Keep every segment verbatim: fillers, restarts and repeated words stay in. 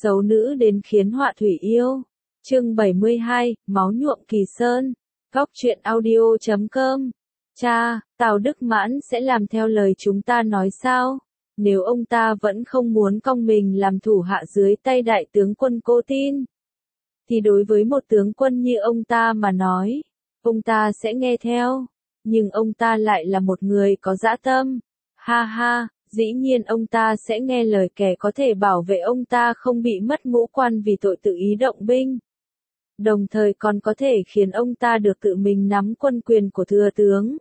Xấu nữ đến khiến họa thủy yêu. Chương bảy mươi hai, máu nhuộm Kỳ Sơn. Góc truyện audio chấm com. Cha, Tào Đức Mãn sẽ làm theo lời chúng ta nói sao? Nếu ông ta vẫn không muốn cong mình làm thủ hạ dưới tay đại tướng quân Cô Tin, thì đối với một tướng quân như ông ta mà nói, ông ta sẽ nghe theo. Nhưng ông ta lại là một người có dã tâm. Ha ha, dĩ nhiên ông ta sẽ nghe lời kẻ có thể bảo vệ ông ta không bị mất ngũ quan vì tội tự ý động binh. Đồng thời còn có thể khiến ông ta được tự mình nắm quân quyền của thừa tướng,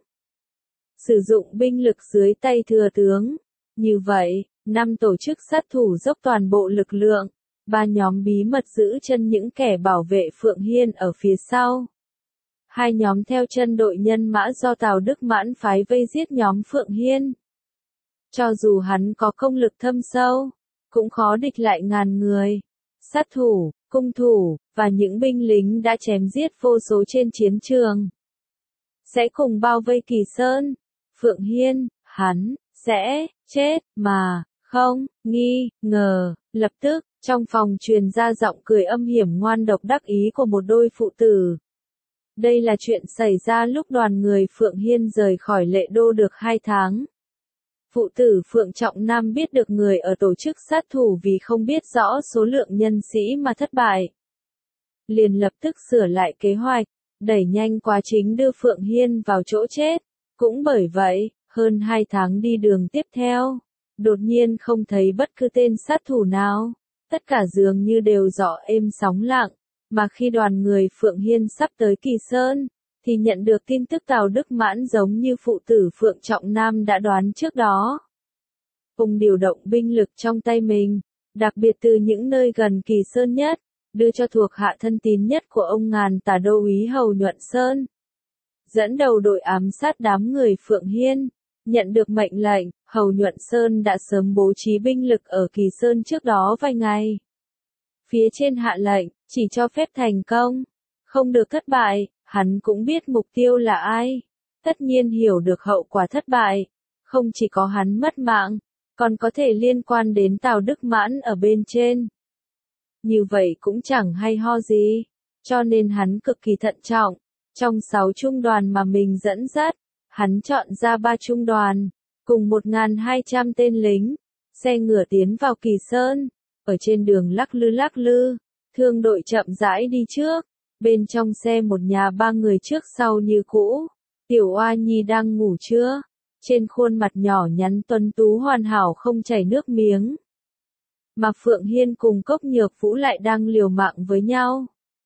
sử dụng binh lực dưới tay thừa tướng. Như vậy, năm tổ chức sát thủ dốc toàn bộ lực lượng, ba nhóm bí mật giữ chân những kẻ bảo vệ Phượng Hiên ở phía sau. Hai nhóm theo chân đội nhân mã do Tào Đức Mãn phái vây giết nhóm Phượng Hiên. Cho dù hắn có công lực thâm sâu, cũng khó địch lại ngàn người. Sát thủ, cung thủ, và những binh lính đã chém giết vô số trên chiến trường sẽ cùng bao vây Kỳ Sơn. Phượng Hiên, hắn sẽ chết mà, không nghi ngờ. Lập tức, trong phòng truyền ra giọng cười âm hiểm ngoan độc đắc ý của một đôi phụ tử. Đây là chuyện xảy ra lúc đoàn người Phượng Hiên rời khỏi Lệ Đô được hai tháng. Phụ tử Phượng Trọng Nam biết được người ở tổ chức sát thủ vì không biết rõ số lượng nhân sĩ mà thất bại, liền lập tức sửa lại kế hoạch, đẩy nhanh quá trình đưa Phượng Hiên vào chỗ chết. Cũng bởi vậy, hơn hai tháng đi đường tiếp theo, đột nhiên không thấy bất cứ tên sát thủ nào. Tất cả dường như đều rõ êm sóng lặng, mà khi đoàn người Phượng Hiên sắp tới Kỳ Sơn, thì nhận được tin tức Tào Đức Mãn giống như phụ tử Phượng Trọng Nam đã đoán trước đó. Ông điều động binh lực trong tay mình, đặc biệt từ những nơi gần Kỳ Sơn nhất, đưa cho thuộc hạ thân tín nhất của ông ngàn tả đô úy Hầu Nhuận Sơn, dẫn đầu đội ám sát đám người Phượng Hiên. Nhận được mệnh lệnh, Hầu Nhuận Sơn đã sớm bố trí binh lực ở Kỳ Sơn trước đó vài ngày. Phía trên hạ lệnh, chỉ cho phép thành công, không được thất bại. Hắn cũng biết mục tiêu là ai, tất nhiên hiểu được hậu quả thất bại. Không chỉ có hắn mất mạng, còn có thể liên quan đến Tào Đức Mãn ở bên trên. Như vậy cũng chẳng hay ho gì, cho nên hắn cực kỳ thận trọng. Trong sáu trung đoàn mà mình dẫn dắt, hắn chọn ra ba trung đoàn, cùng một nghìn hai trăm tên lính, xe ngựa tiến vào Kỳ Sơn. Ở trên đường lắc lư lắc lư, thương đội chậm rãi đi trước. Bên trong xe một nhà ba người trước sau như cũ. Tiểu Oa Nhi đang ngủ trưa, trên khuôn mặt nhỏ nhắn tuấn tú hoàn hảo không chảy nước miếng. Mà Phượng Hiên cùng Cốc Nhược Vũ lại đang liều mạng với nhau.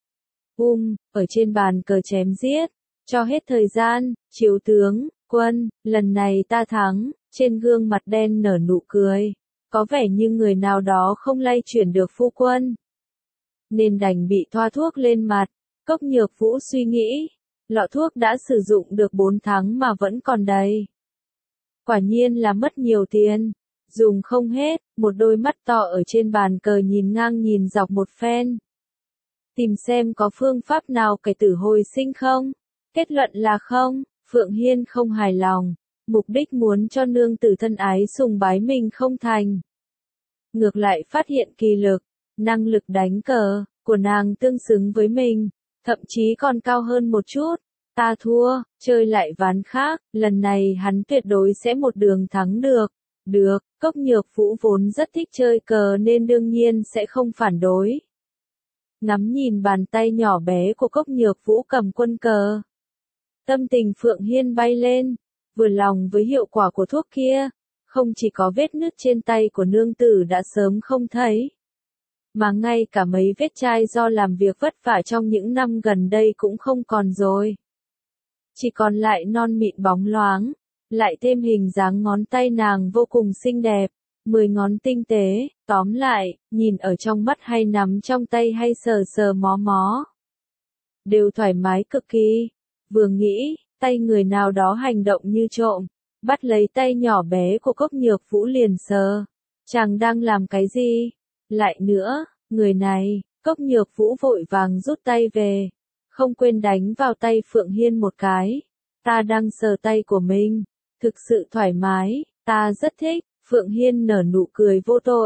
Um, ở trên bàn cờ chém giết, cho hết thời gian. Chiếu tướng, quân, lần này ta thắng. Trên gương mặt đen nở nụ cười, có vẻ như người nào đó không lay chuyển được phu quân, nên đành bị thoa thuốc lên mặt. Cốc Nhược Vũ suy nghĩ, lọ thuốc đã sử dụng được bốn tháng mà vẫn còn đầy. Quả nhiên là mất nhiều tiền, dùng không hết. Một đôi mắt to ở trên bàn cờ nhìn ngang nhìn dọc một phen, tìm xem có phương pháp nào cải tử hồi sinh không. Kết luận là không. Phượng Hiên không hài lòng, mục đích muốn cho nương tử thân ái sùng bái mình không thành, ngược lại phát hiện kỳ lực, năng lực đánh cờ của nàng tương xứng với mình, thậm chí còn cao hơn một chút. Ta thua, chơi lại ván khác, lần này hắn tuyệt đối sẽ một đường thắng được. Được, Cốc Nhược Vũ vốn rất thích chơi cờ nên đương nhiên sẽ không phản đối. Ngắm nhìn bàn tay nhỏ bé của Cốc Nhược Vũ cầm quân cờ, tâm tình Phượng Hiên bay lên, vừa lòng với hiệu quả của thuốc kia. Không chỉ có vết nứt trên tay của nương tử đã sớm không thấy, mà ngay cả mấy vết chai do làm việc vất vả trong những năm gần đây cũng không còn rồi. Chỉ còn lại non mịn bóng loáng, lại thêm hình dáng ngón tay nàng vô cùng xinh đẹp, mười ngón tinh tế. Tóm lại, nhìn ở trong mắt hay nắm trong tay hay sờ sờ mó mó, đều thoải mái cực kỳ. Vừa nghĩ, tay người nào đó hành động như trộm, bắt lấy tay nhỏ bé của Cốc Nhược Vũ liền sờ. Chàng đang làm cái gì? Lại nữa, người này. Cốc Nhược Vũ vội vàng rút tay về, không quên đánh vào tay Phượng Hiên một cái. Ta đang sờ tay của mình, thực sự thoải mái, ta rất thích. Phượng Hiên nở nụ cười vô tội,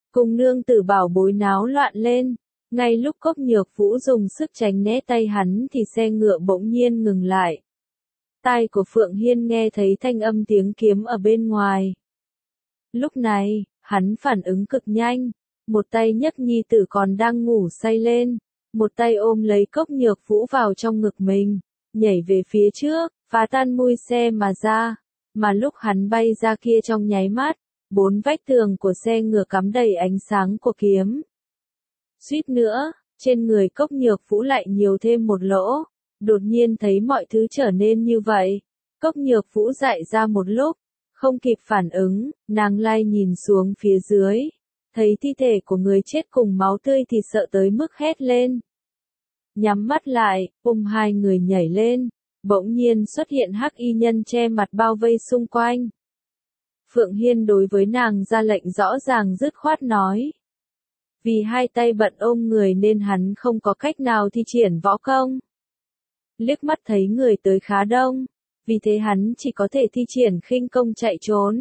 cùng nương tử bảo bối náo loạn lên. Ngay lúc Cốc Nhược Vũ dùng sức tránh né tay hắn thì xe ngựa bỗng nhiên ngừng lại. Tai của Phượng Hiên nghe thấy thanh âm tiếng kiếm ở bên ngoài. Lúc này, hắn phản ứng cực nhanh, một tay nhấc nhi tử còn đang ngủ say lên, một tay ôm lấy Cốc Nhược Vũ vào trong ngực mình, nhảy về phía trước, phá tan mui xe mà ra, mà lúc hắn bay ra kia trong nháy mắt, bốn vách tường của xe ngựa cắm đầy ánh sáng của kiếm. Suýt nữa, trên người Cốc Nhược Vũ lại nhiều thêm một lỗ, đột nhiên thấy mọi thứ trở nên như vậy. Cốc Nhược Vũ dại ra một lúc, không kịp phản ứng, nàng lai nhìn xuống phía dưới, thấy thi thể của người chết cùng máu tươi thì sợ tới mức hét lên. Nhắm mắt lại, ôm hai người nhảy lên, bỗng nhiên xuất hiện hắc y nhân che mặt bao vây xung quanh. Phượng Hiên đối với nàng ra lệnh rõ ràng dứt khoát nói. Vì hai tay bận ôm người nên hắn không có cách nào thi triển võ công. Liếc mắt thấy người tới khá đông, vì thế hắn chỉ có thể thi triển khinh công chạy trốn.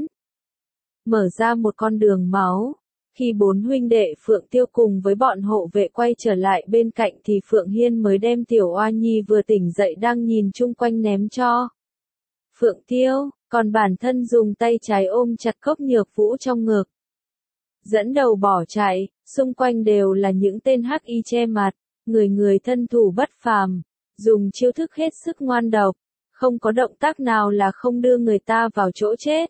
Mở ra một con đường máu, khi bốn huynh đệ Phượng Tiêu cùng với bọn hộ vệ quay trở lại bên cạnh thì Phượng Hiên mới đem Tiểu Oa Nhi vừa tỉnh dậy đang nhìn chung quanh ném cho Phượng Tiêu, còn bản thân dùng tay trái ôm chặt Cốc Nhược Vũ trong ngực. Dẫn đầu bỏ chạy, xung quanh đều là những tên hắc y che mặt, người người thân thủ bất phàm, dùng chiêu thức hết sức ngoan độc, không có động tác nào là không đưa người ta vào chỗ chết.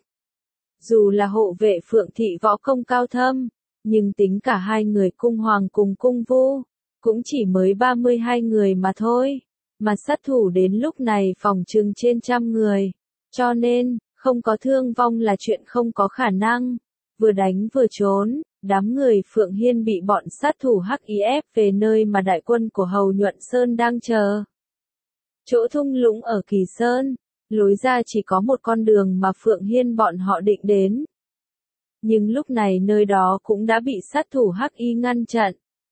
Dù là hộ vệ Phượng thị võ công cao thâm, nhưng tính cả hai người cung hoàng cùng cung vu, cũng chỉ mới ba mươi hai người mà thôi, mà sát thủ đến lúc này phòng trừng trên trăm người, cho nên, không có thương vong là chuyện không có khả năng. Vừa đánh vừa trốn, đám người Phượng Hiên bị bọn sát thủ hắc y ép về nơi mà đại quân của Hầu Nhuận Sơn đang chờ. Chỗ thung lũng ở Kỳ Sơn, lối ra chỉ có một con đường mà Phượng Hiên bọn họ định đến. Nhưng lúc này nơi đó cũng đã bị sát thủ hắc y ngăn chặn.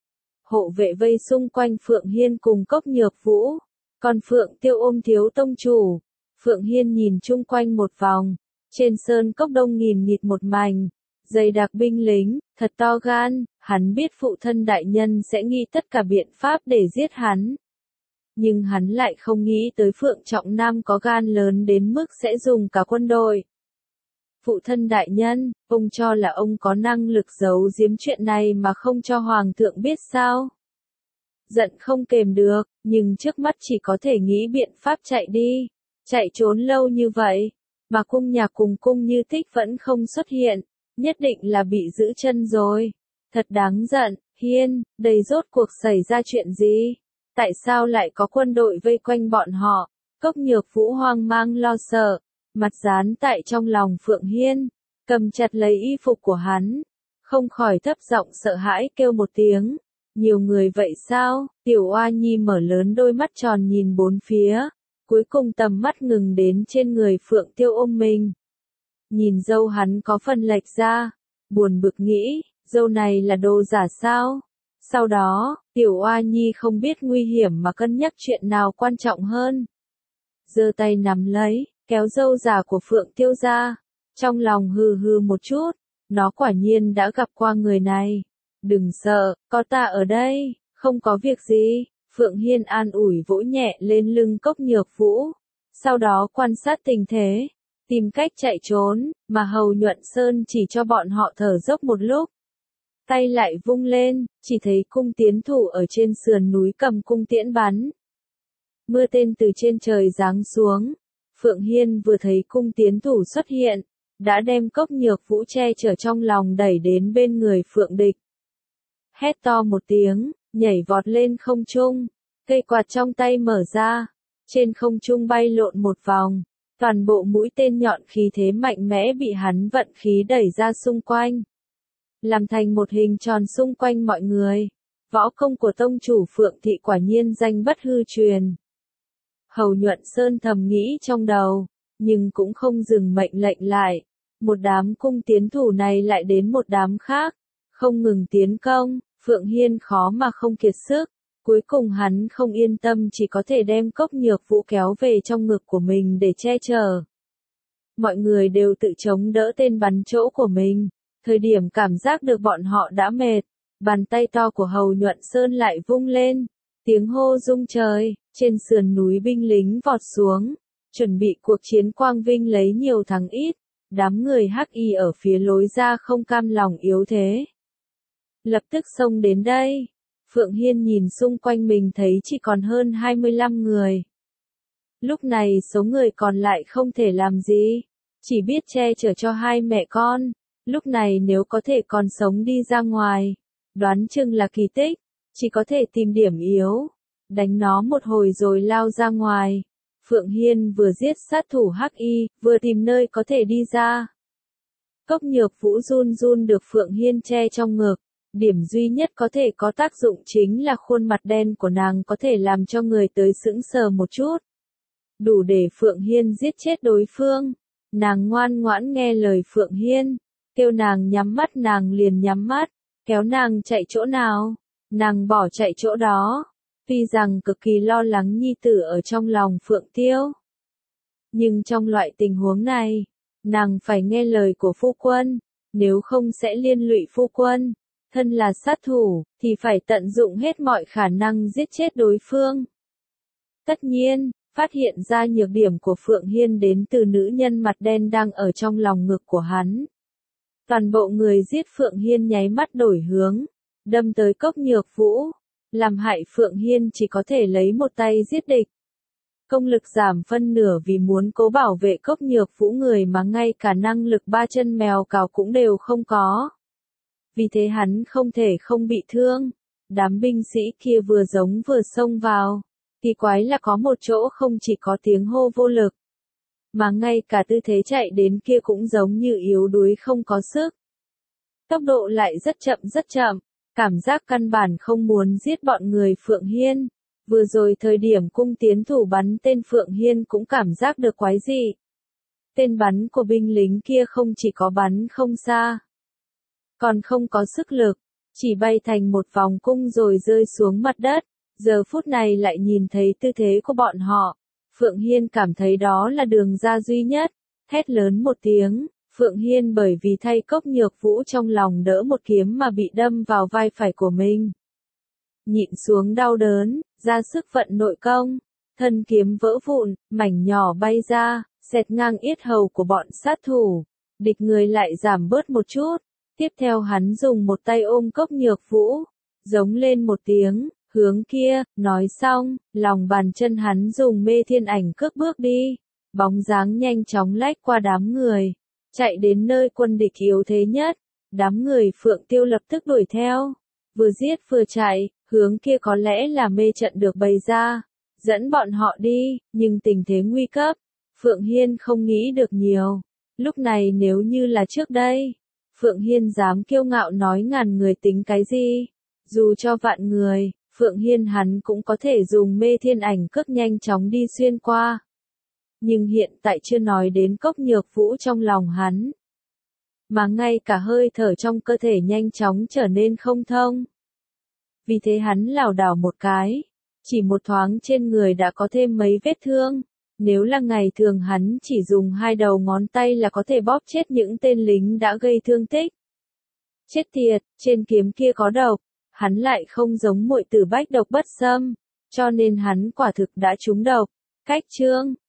Hộ vệ vây xung quanh Phượng Hiên cùng Cốc Nhược Vũ, còn Phượng Tiêu ôm thiếu tông chủ. Phượng Hiên nhìn chung quanh một vòng, trên sơn cốc đông nghìn nghịt một mảnh, dày đặc binh lính, thật to gan, hắn biết phụ thân đại nhân sẽ nghĩ tất cả biện pháp để giết hắn. Nhưng hắn lại không nghĩ tới Phượng Trọng Nam có gan lớn đến mức sẽ dùng cả quân đội. Phụ thân đại nhân, ông cho là ông có năng lực giấu giếm chuyện này mà không cho Hoàng thượng biết sao? Giận không kềm được, nhưng trước mắt chỉ có thể nghĩ biện pháp chạy đi. Chạy trốn lâu như vậy, mà cung nhạc cùng cung Như Tích vẫn không xuất hiện, nhất định là bị giữ chân rồi. Thật đáng giận, Hiên, đây rốt cuộc xảy ra chuyện gì? Tại sao lại có quân đội vây quanh bọn họ? Cốc Nhược Vũ hoang mang lo sợ, mặt dán tại trong lòng Phượng Hiên, cầm chặt lấy y phục của hắn, không khỏi thấp giọng sợ hãi kêu một tiếng. Nhiều người vậy sao? Tiểu Oa Nhi mở lớn đôi mắt tròn nhìn bốn phía. Cuối cùng tầm mắt ngừng đến trên người Phượng Tiêu ôm mình. Nhìn dâu hắn có phần lệch ra, buồn bực nghĩ, dâu này là đồ giả sao? Sau đó, Tiểu Oa Nhi không biết nguy hiểm mà cân nhắc chuyện nào quan trọng hơn. Giơ tay nắm lấy, kéo dâu giả của Phượng Tiêu ra, trong lòng hừ hừ một chút, nó quả nhiên đã gặp qua người này. Đừng sợ, có ta ở đây, không có việc gì. Phượng Hiên an ủi vỗ nhẹ lên lưng Cốc Nhược Vũ, sau đó quan sát tình thế, tìm cách chạy trốn, mà Hầu Nhuận Sơn chỉ cho bọn họ thở dốc một lúc. Tay lại vung lên, chỉ thấy cung tiến thủ ở trên sườn núi cầm cung tiễn bắn. Mưa tên từ trên trời giáng xuống, Phượng Hiên vừa thấy cung tiến thủ xuất hiện, đã đem Cốc Nhược Vũ che chở trong lòng đẩy đến bên người Phượng địch. Hét to một tiếng, nhảy vọt lên không trung, cây quạt trong tay mở ra, trên không trung bay lộn một vòng, toàn bộ mũi tên nhọn khí thế mạnh mẽ bị hắn vận khí đẩy ra xung quanh, làm thành một hình tròn xung quanh mọi người. Võ công của tông chủ Phượng thị quả nhiên danh bất hư truyền. Hầu Nhuận Sơn thầm nghĩ trong đầu, nhưng cũng không dừng mệnh lệnh lại. Một đám cung tiến thủ này lại đến một đám khác, không ngừng tiến công. Phượng Hiên khó mà không kiệt sức, cuối cùng hắn không yên tâm chỉ có thể đem Cốc Nhược Vũ kéo về trong ngực của mình để che chở. Mọi người đều tự chống đỡ tên bắn chỗ của mình, Thời điểm cảm giác được bọn họ đã mệt, bàn tay to của Hầu Nhuận Sơn lại vung lên, tiếng hô rung trời, trên sườn núi binh lính vọt xuống, chuẩn bị cuộc chiến quang vinh lấy nhiều thắng ít, đám người Hắc Y ở phía lối ra không cam lòng yếu thế. Lập tức xông đến đây, Phượng Hiên nhìn xung quanh mình thấy chỉ còn hơn hai mươi lăm người. Lúc này số người còn lại không thể làm gì, chỉ biết che chở cho hai mẹ con, lúc này nếu có thể còn sống đi ra ngoài, đoán chừng là kỳ tích, chỉ có thể tìm điểm yếu, đánh nó một hồi rồi lao ra ngoài. Phượng Hiên vừa giết sát thủ Hắc Y, vừa tìm nơi có thể đi ra. Cốc Nhược Vũ run run được Phượng Hiên che trong ngực, điểm duy nhất có thể có tác dụng chính là khuôn mặt đen của nàng có thể làm cho người tới sững sờ một chút. Đủ để Phượng Hiên giết chết đối phương. Nàng ngoan ngoãn nghe lời Phượng Hiên, kêu nàng nhắm mắt nàng liền nhắm mắt, kéo nàng chạy chỗ nào, nàng bỏ chạy chỗ đó. Tuy rằng cực kỳ lo lắng nhi tử ở trong lòng Phượng Tiêu, nhưng trong loại tình huống này, nàng phải nghe lời của phu quân, nếu không sẽ liên lụy phu quân. Thân là sát thủ, thì phải tận dụng hết mọi khả năng giết chết đối phương. Tất nhiên, phát hiện ra nhược điểm của Phượng Hiên đến từ nữ nhân mặt đen đang ở trong lòng ngực của hắn. Toàn bộ người giết Phượng Hiên nháy mắt đổi hướng, đâm tới Cốc Nhược Vũ, làm hại Phượng Hiên chỉ có thể lấy một tay giết địch. Công lực giảm phân nửa vì muốn cố bảo vệ Cốc Nhược Vũ người mà ngay cả năng lực ba chân mèo cào cũng đều không có. Vì thế hắn không thể không bị thương. Đám binh sĩ kia vừa giống vừa xông vào. Kỳ quái là có một chỗ không chỉ có tiếng hô vô lực, mà ngay cả tư thế chạy đến kia cũng giống như yếu đuối không có sức. Tốc độ lại rất chậm rất chậm, cảm giác căn bản không muốn giết bọn người Phượng Hiên. Vừa rồi thời điểm cung tiến thủ bắn tên Phượng Hiên cũng cảm giác được quái dị. Tên bắn của binh lính kia không chỉ có bắn không xa, còn không có sức lực, chỉ bay thành một vòng cung rồi rơi xuống mặt đất. Giờ phút này lại nhìn thấy tư thế của bọn họ, Phượng Hiên cảm thấy đó là đường ra duy nhất, hét lớn một tiếng, Phượng Hiên bởi vì thay Cốc Nhược Vũ trong lòng đỡ một kiếm mà bị đâm vào vai phải của mình. Nhịn xuống đau đớn, ra sức vận nội công, thân kiếm vỡ vụn, mảnh nhỏ bay ra, xẹt ngang yết hầu của bọn sát thủ, địch người lại giảm bớt một chút, tiếp theo hắn dùng một tay ôm Cốc Nhược Vũ, giống lên một tiếng. Hướng kia, nói xong, lòng bàn chân hắn dùng mê thiên ảnh cước bước đi, bóng dáng nhanh chóng lách qua đám người, chạy đến nơi quân địch yếu thế nhất, đám người Phượng Tiêu lập tức đuổi theo, vừa giết vừa chạy, hướng kia có lẽ là mê trận được bày ra, dẫn bọn họ đi, nhưng tình thế nguy cấp, Phượng Hiên không nghĩ được nhiều, lúc này nếu như là trước đây, Phượng Hiên dám kiêu ngạo nói ngàn người tính cái gì, dù cho vạn người. Phượng Hiên hắn cũng có thể dùng mê thiên ảnh cước nhanh chóng đi xuyên qua. Nhưng hiện tại chưa nói đến Cốc Nhược Vũ trong lòng hắn. Mà ngay cả hơi thở trong cơ thể nhanh chóng trở nên không thông. Vì thế hắn lảo đảo một cái. Chỉ một thoáng trên người đã có thêm mấy vết thương. Nếu là ngày thường hắn chỉ dùng hai đầu ngón tay là có thể bóp chết những tên lính đã gây thương tích. Chết tiệt, trên kiếm kia có độc. Hắn lại không giống muội tử bách độc bất xâm, cho nên hắn quả thực đã trúng độc. Cách chương